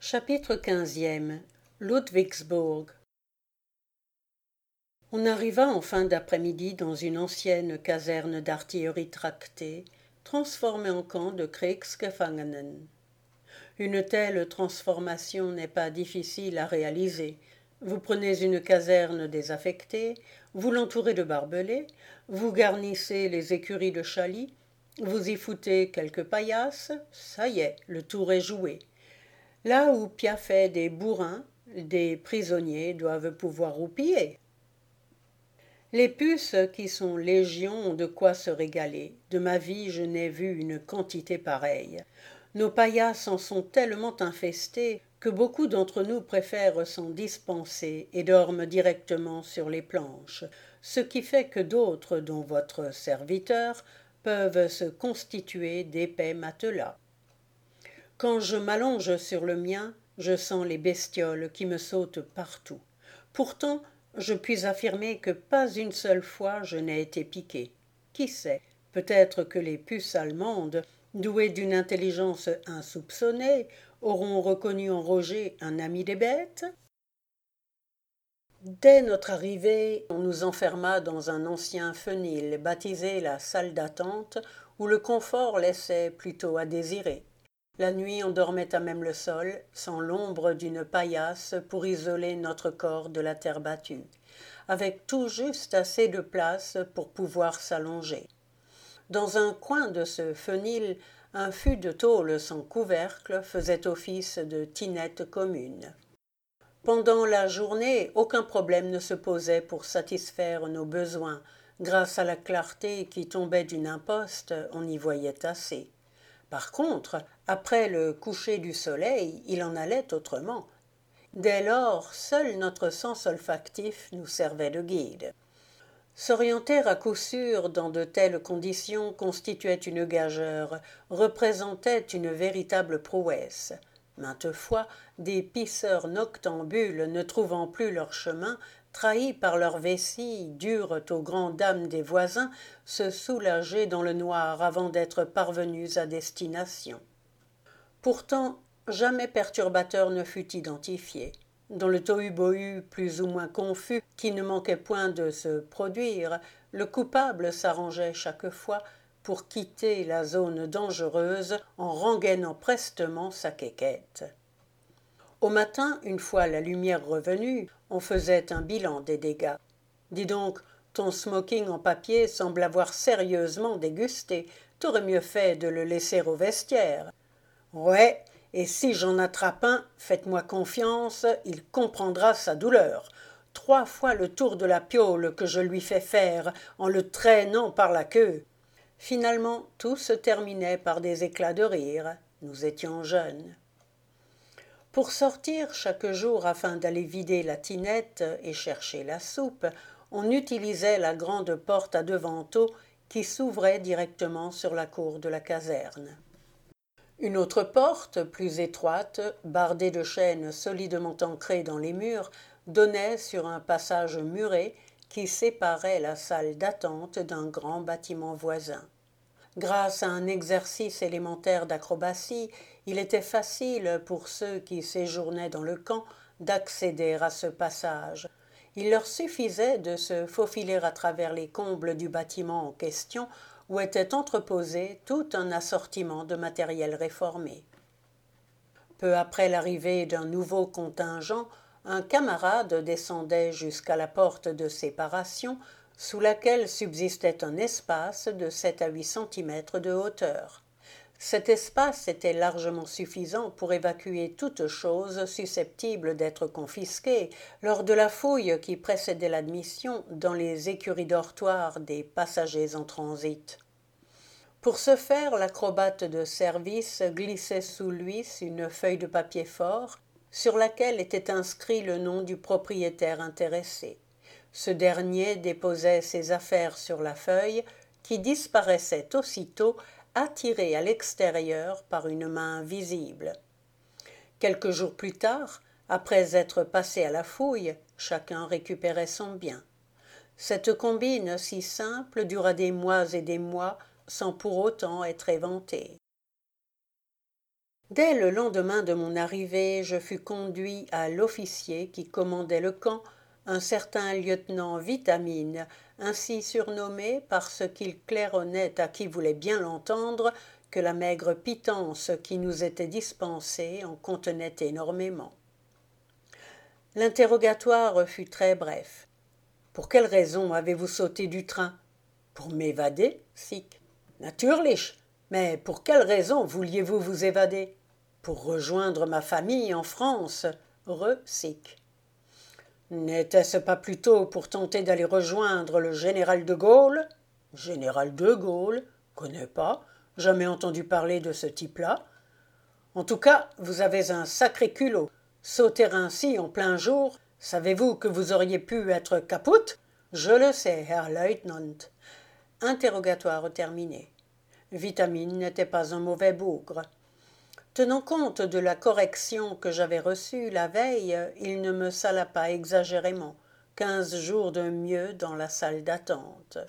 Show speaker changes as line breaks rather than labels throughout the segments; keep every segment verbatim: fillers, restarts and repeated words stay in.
Chapitre quinzième. Ludwigsburg. On arriva en fin d'après-midi dans une ancienne caserne d'artillerie tractée, transformée en camp de Kriegsgefangenen. Une telle transformation n'est pas difficile à réaliser. Vous prenez une caserne désaffectée, vous l'entourez de barbelés, vous garnissez les écuries de Chaly, vous y foutez quelques paillasses, ça y est, le tour est joué. Là où piaffaient des bourrins, des prisonniers doivent pouvoir roupiller. Les puces qui sont légion ont de quoi se régaler. De ma vie, je n'ai vu une quantité pareille. Nos paillasses en sont tellement infestées que beaucoup d'entre nous préfèrent s'en dispenser et dorment directement sur les planches, ce qui fait que d'autres, dont votre serviteur, peuvent se constituer d'épais matelas. Quand je m'allonge sur le mien, je sens les bestioles qui me sautent partout. Pourtant, je puis affirmer que pas une seule fois je n'ai été piqué. Qui sait, peut-être que les puces allemandes, douées d'une intelligence insoupçonnée, auront reconnu en Roger un ami des bêtes? Dès notre arrivée, on nous enferma dans un ancien fenil baptisé la salle d'attente, où le confort laissait plutôt à désirer. La nuit, on dormait à même le sol, sans l'ombre d'une paillasse pour isoler notre corps de la terre battue, avec tout juste assez de place pour pouvoir s'allonger. Dans un coin de ce fenil, un fût de tôle sans couvercle faisait office de tinette commune. Pendant la journée, aucun problème ne se posait pour satisfaire nos besoins. Grâce à la clarté qui tombait d'une imposte, on y voyait assez. Par contre, après le coucher du soleil, il en allait autrement. Dès lors, seul notre sens olfactif nous servait de guide. S'orienter à coup sûr dans de telles conditions constituait une gageure, représentait une véritable prouesse. Maintes fois, des pisseurs noctambules, ne trouvant plus leur chemin, trahis par leur vessie, durent aux grandes dames des voisins se soulager dans le noir avant d'être parvenus à destination. Pourtant, jamais perturbateur ne fut identifié. Dans le tohu-bohu plus ou moins confus qui ne manquait point de se produire, le coupable s'arrangeait chaque fois pour quitter la zone dangereuse en rengainant prestement sa quéquette. Au matin, une fois la lumière revenue, on faisait un bilan des dégâts. Dis donc, ton smoking en papier semble avoir sérieusement dégusté. T'aurais mieux fait de le laisser au vestiaire. Ouais, et si j'en attrape un, faites-moi confiance, il comprendra sa douleur. Trois fois le tour de la piaule que je lui fais faire en le traînant par la queue. Finalement, tout se terminait par des éclats de rire. Nous étions jeunes. Pour sortir chaque jour afin d'aller vider la tinette et chercher la soupe, on utilisait la grande porte à deux vantaux qui s'ouvrait directement sur la cour de la caserne. Une autre porte, plus étroite, bardée de chênes solidement ancrés dans les murs, donnait sur un passage muré qui séparait la salle d'attente d'un grand bâtiment voisin. Grâce à un exercice élémentaire d'acrobatie, il était facile pour ceux qui séjournaient dans le camp d'accéder à ce passage. Il leur suffisait de se faufiler à travers les combles du bâtiment en question où était entreposé tout un assortiment de matériel réformé. Peu après l'arrivée d'un nouveau contingent, un camarade descendait jusqu'à la porte de séparation, sous laquelle subsistait un espace de sept à huit centimètres de hauteur. Cet espace était largement suffisant pour évacuer toute chose susceptible d'être confisquée lors de la fouille qui précédait l'admission dans les écuries dortoirs des passagers en transit. Pour ce faire, l'acrobate de service glissait sous lui une feuille de papier fort sur laquelle était inscrit le nom du propriétaire intéressé. Ce dernier déposait ses affaires sur la feuille, qui disparaissait aussitôt, attirée à l'extérieur par une main visible. Quelques jours plus tard, après être passé à la fouille, chacun récupérait son bien. Cette combine si simple dura des mois et des mois sans pour autant être éventée. Dès le lendemain de mon arrivée, je fus conduit à l'officier qui commandait le camp, un certain lieutenant Vitamine, ainsi surnommé parce qu'il claironnait à qui voulait bien l'entendre que la maigre pitance qui nous était dispensée en contenait énormément. L'interrogatoire fut très bref. « Pour quelle raison avez-vous sauté du train ?»« Pour m'évader, sic. »« Natürlich, mais pour quelle raison vouliez-vous vous évader ?»« Pour rejoindre ma famille en France, re-sic. »« N'était-ce pas plutôt pour tenter d'aller rejoindre le général de Gaulle ?»« Général de Gaulle, connais pas, jamais entendu parler de ce type-là. En tout cas, vous avez un sacré culot. Sauter ainsi en plein jour, savez-vous que vous auriez pu être capoute ?»« Je le sais, Herr Leutnant. » Interrogatoire terminé. Vitamine n'était pas un mauvais bougre. Tenant compte de la correction que j'avais reçue la veille, il ne me sala pas exagérément. Quinze jours de mieux dans la salle d'attente.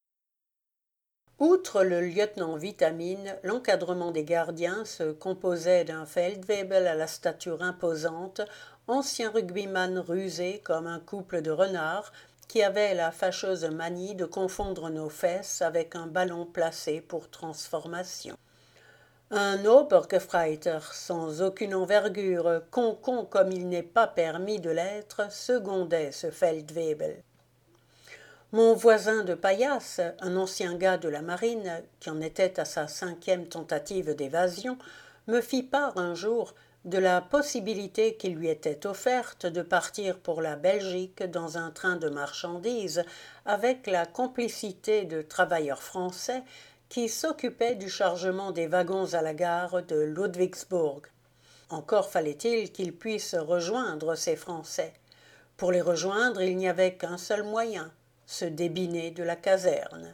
Outre le lieutenant Vitamine, l'encadrement des gardiens se composait d'un Feldwebel à la stature imposante, ancien rugbyman rusé comme un couple de renards, qui avait la fâcheuse manie de confondre nos fesses avec un ballon placé pour transformation. Un Obergefreiter sans aucune envergure, con-con comme il n'est pas permis de l'être, secondait ce Feldwebel. Mon voisin de paillasse, un ancien gars de la marine, qui en était à sa cinquième tentative d'évasion, me fit part un jour de la possibilité qui lui était offerte de partir pour la Belgique dans un train de marchandises avec la complicité de travailleurs français qui s'occupaient du chargement des wagons à la gare de Ludwigsburg. Encore fallait-il qu'ils puissent rejoindre ces Français. Pour les rejoindre, il n'y avait qu'un seul moyen, se débiner de la caserne.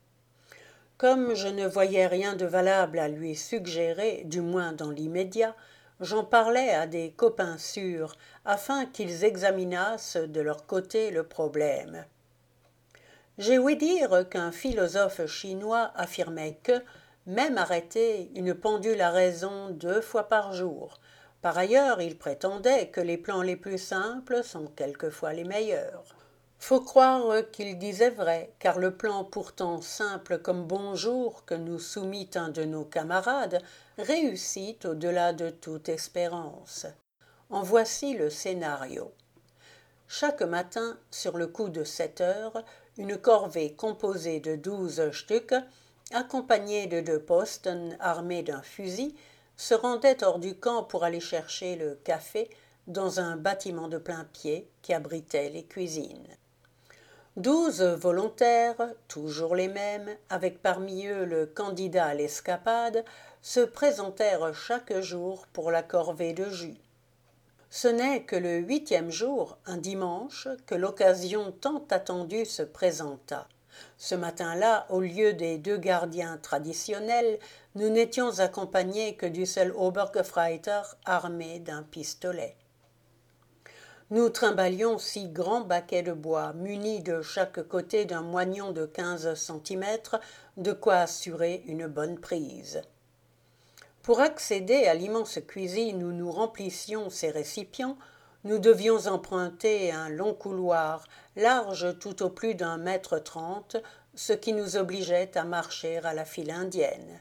Comme je ne voyais rien de valable à lui suggérer, du moins dans l'immédiat, j'en parlais à des copains sûrs, afin qu'ils examinassent de leur côté le problème. J'ai ouï dire qu'un philosophe chinois affirmait que, même arrêté, une pendule a raison deux fois par jour. Par ailleurs, il prétendait que les plans les plus simples sont quelquefois les meilleurs. Faut croire qu'il disait vrai, car le plan pourtant simple comme bonjour que nous soumit un de nos camarades réussit au-delà de toute espérance. En voici le scénario. Chaque matin, sur le coup de sept heures, une corvée composée de douze stucs, accompagnée de deux posten armés d'un fusil, se rendait hors du camp pour aller chercher le café dans un bâtiment de plain-pied qui abritait les cuisines. Douze volontaires, toujours les mêmes, avec parmi eux le candidat à l'escapade, se présentèrent chaque jour pour la corvée de jus. Ce n'est que le huitième jour, un dimanche, que l'occasion tant attendue se présenta. Ce matin-là, au lieu des deux gardiens traditionnels, nous n'étions accompagnés que du seul Obergefreiter armé d'un pistolet. Nous trimballions six grands baquets de bois, munis de chaque côté d'un moignon de quinze centimètres, de quoi assurer une bonne prise. Pour accéder à l'immense cuisine où nous remplissions ces récipients, nous devions emprunter un long couloir, large tout au plus d'un mètre trente, ce qui nous obligeait à marcher à la file indienne.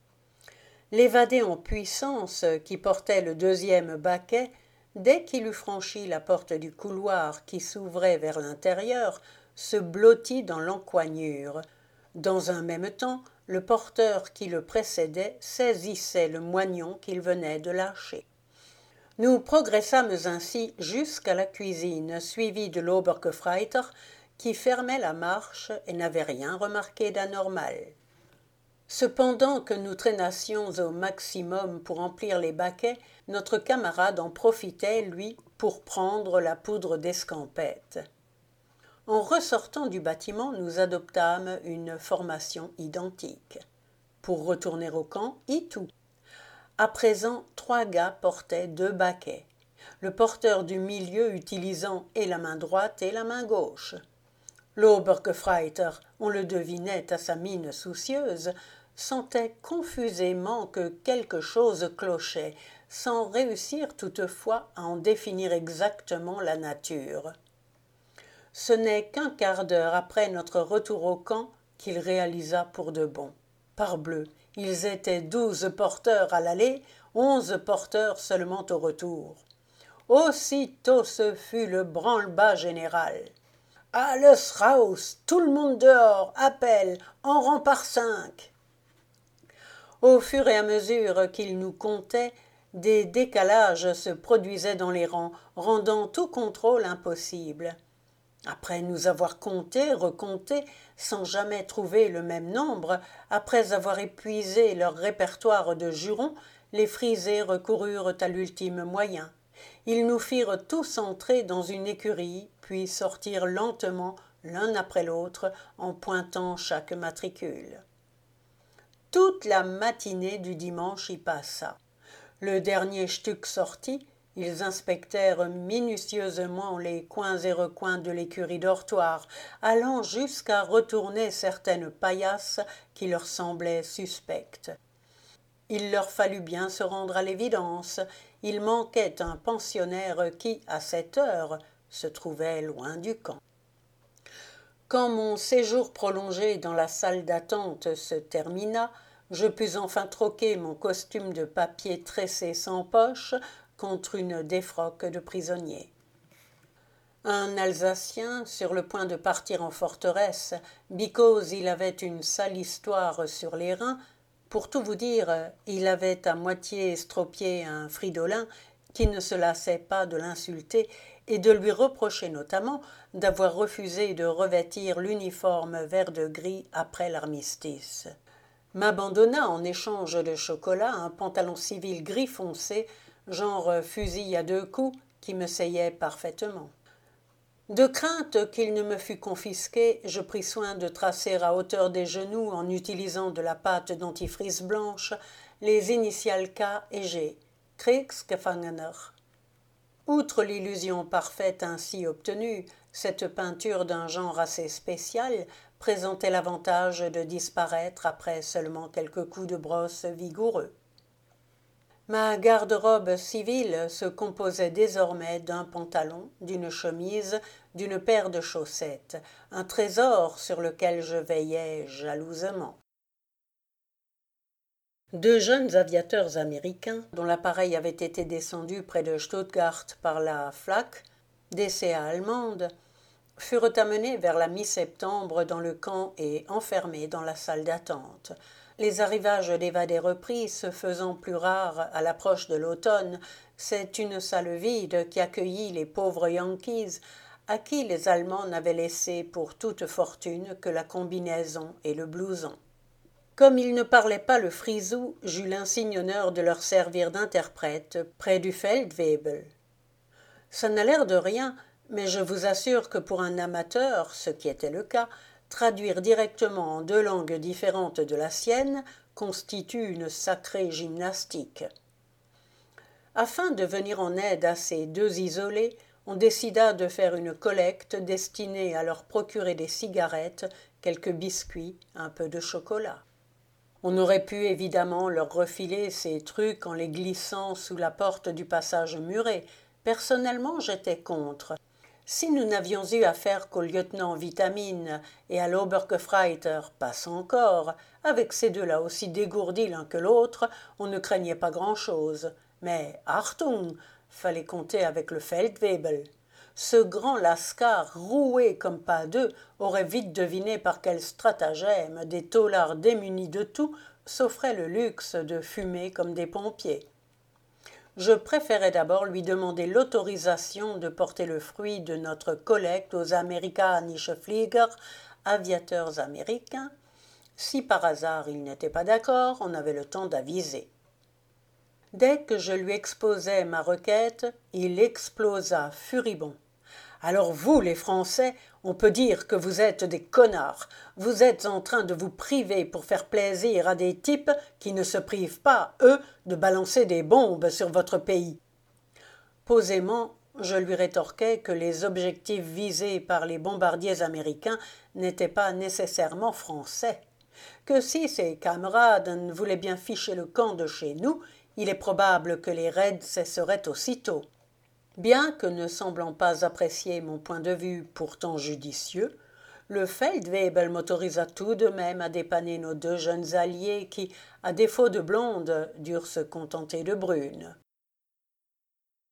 L'évadé en puissance, qui portait le deuxième baquet, dès qu'il eut franchi la porte du couloir qui s'ouvrait vers l'intérieur, se blottit dans l'encoignure. Dans un même temps, le porteur qui le précédait saisissait le moignon qu'il venait de lâcher. Nous progressâmes ainsi jusqu'à la cuisine, suivis de l'Obergefreiter, qui fermait la marche et n'avait rien remarqué d'anormal. Cependant que nous traînassions au maximum pour remplir les baquets, notre camarade en profitait, lui, pour prendre la poudre d'escampette. En ressortant du bâtiment, nous adoptâmes une formation identique. Pour retourner au camp, itou. À présent, trois gars portaient deux baquets, le porteur du milieu utilisant et la main droite et la main gauche. L'Obergefreiter, on le devinait à sa mine soucieuse, sentait confusément que quelque chose clochait, sans réussir toutefois à en définir exactement la nature. Ce n'est qu'un quart d'heure après notre retour au camp qu'il réalisa pour de bon. Parbleu, ils étaient douze porteurs à l'aller, onze porteurs seulement au retour. Aussitôt ce fut le branle-bas général. « Alles raus, tout le monde dehors, appel, en rang par cinq !» Au fur et à mesure qu'il nous comptait, des décalages se produisaient dans les rangs, rendant tout contrôle impossible. Après nous avoir comptés, recomptés, sans jamais trouver le même nombre, après avoir épuisé leur répertoire de jurons, les frisés recoururent à l'ultime moyen. Ils nous firent tous entrer dans une écurie, puis sortir lentement l'un après l'autre en pointant chaque matricule. Toute la matinée du dimanche y passa. Le dernier stuc sorti, ils inspectèrent minutieusement les coins et recoins de l'écurie dortoir, allant jusqu'à retourner certaines paillasses qui leur semblaient suspectes. Il leur fallut bien se rendre à l'évidence, il manquait un pensionnaire qui, à cette heure, se trouvait loin du camp. Quand mon séjour prolongé dans la salle d'attente se termina, je pus enfin troquer mon costume de papier tressé sans poche contre une défroque de prisonnier. Un Alsacien, sur le point de partir en forteresse, because il avait une sale histoire sur les reins, pour tout vous dire, il avait à moitié estropié un fridolin qui ne se lassait pas de l'insulter et de lui reprocher notamment d'avoir refusé de revêtir l'uniforme vert de gris après l'armistice. M'abandonna en échange de chocolat un pantalon civil gris foncé, genre fusil à deux coups, qui me seyait parfaitement. De crainte qu'il ne me fût confisqué, je pris soin de tracer à hauteur des genoux, en utilisant de la pâte dentifrice blanche, les initiales K et G, Kriegsgefangener. Outre l'illusion parfaite ainsi obtenue, cette peinture d'un genre assez spécial présentait l'avantage de disparaître après seulement quelques coups de brosse vigoureux. Ma garde-robe civile se composait désormais d'un pantalon, d'une chemise, d'une paire de chaussettes, un trésor sur lequel je veillais jalousement. Deux jeunes aviateurs américains, dont l'appareil avait été descendu près de Stuttgart par la Flak, D C A allemande, furent amenés vers la mi-septembre dans le camp et enfermés dans la salle d'attente. Les arrivages d'évadés repris se faisant plus rares à l'approche de l'automne, c'est une salle vide qui accueillit les pauvres Yankees à qui les Allemands n'avaient laissé pour toute fortune que la combinaison et le blouson. Comme ils ne parlaient pas le frisou, j'eus l'insigne honneur de leur servir d'interprète près du Feldwebel. Ça n'a l'air de rien, mais je vous assure que pour un amateur, ce qui était le cas, traduire directement en deux langues différentes de la sienne constitue une sacrée gymnastique. Afin de venir en aide à ces deux isolés, on décida de faire une collecte destinée à leur procurer des cigarettes, quelques biscuits, un peu de chocolat. On aurait pu évidemment leur refiler ces trucs en les glissant sous la porte du passage muré. Personnellement, j'étais contre. Si nous n'avions eu affaire qu'au lieutenant Vitamine et à l'Obergefreiter, passe encore, avec ces deux-là aussi dégourdis l'un que l'autre, on ne craignait pas grand-chose. Mais Achtung, fallait compter avec le Feldwebel. Ce grand lascar, roué comme pas deux, aurait vite deviné par quel stratagème des taulards démunis de tout s'offraient le luxe de fumer comme des pompiers. Je préférais d'abord lui demander l'autorisation de porter le fruit de notre collecte aux Amerikanische Flieger, aviateurs américains. Si par hasard il n'était pas d'accord, on avait le temps d'aviser. Dès que je lui exposai ma requête, il explosa furibond. « Alors vous, les Français, on peut dire que vous êtes des connards. Vous êtes en train de vous priver pour faire plaisir à des types qui ne se privent pas, eux, de balancer des bombes sur votre pays. » Posément, je lui rétorquai que les objectifs visés par les bombardiers américains n'étaient pas nécessairement français. que si ses camarades voulaient bien ficher le camp de chez nous, il est probable que les raids cesseraient aussitôt. Bien que ne semblant pas apprécier mon point de vue pourtant judicieux, le Feldwebel m'autorisa tout de même à dépanner nos deux jeunes alliés qui, à défaut de blondes, durent se contenter de brunes.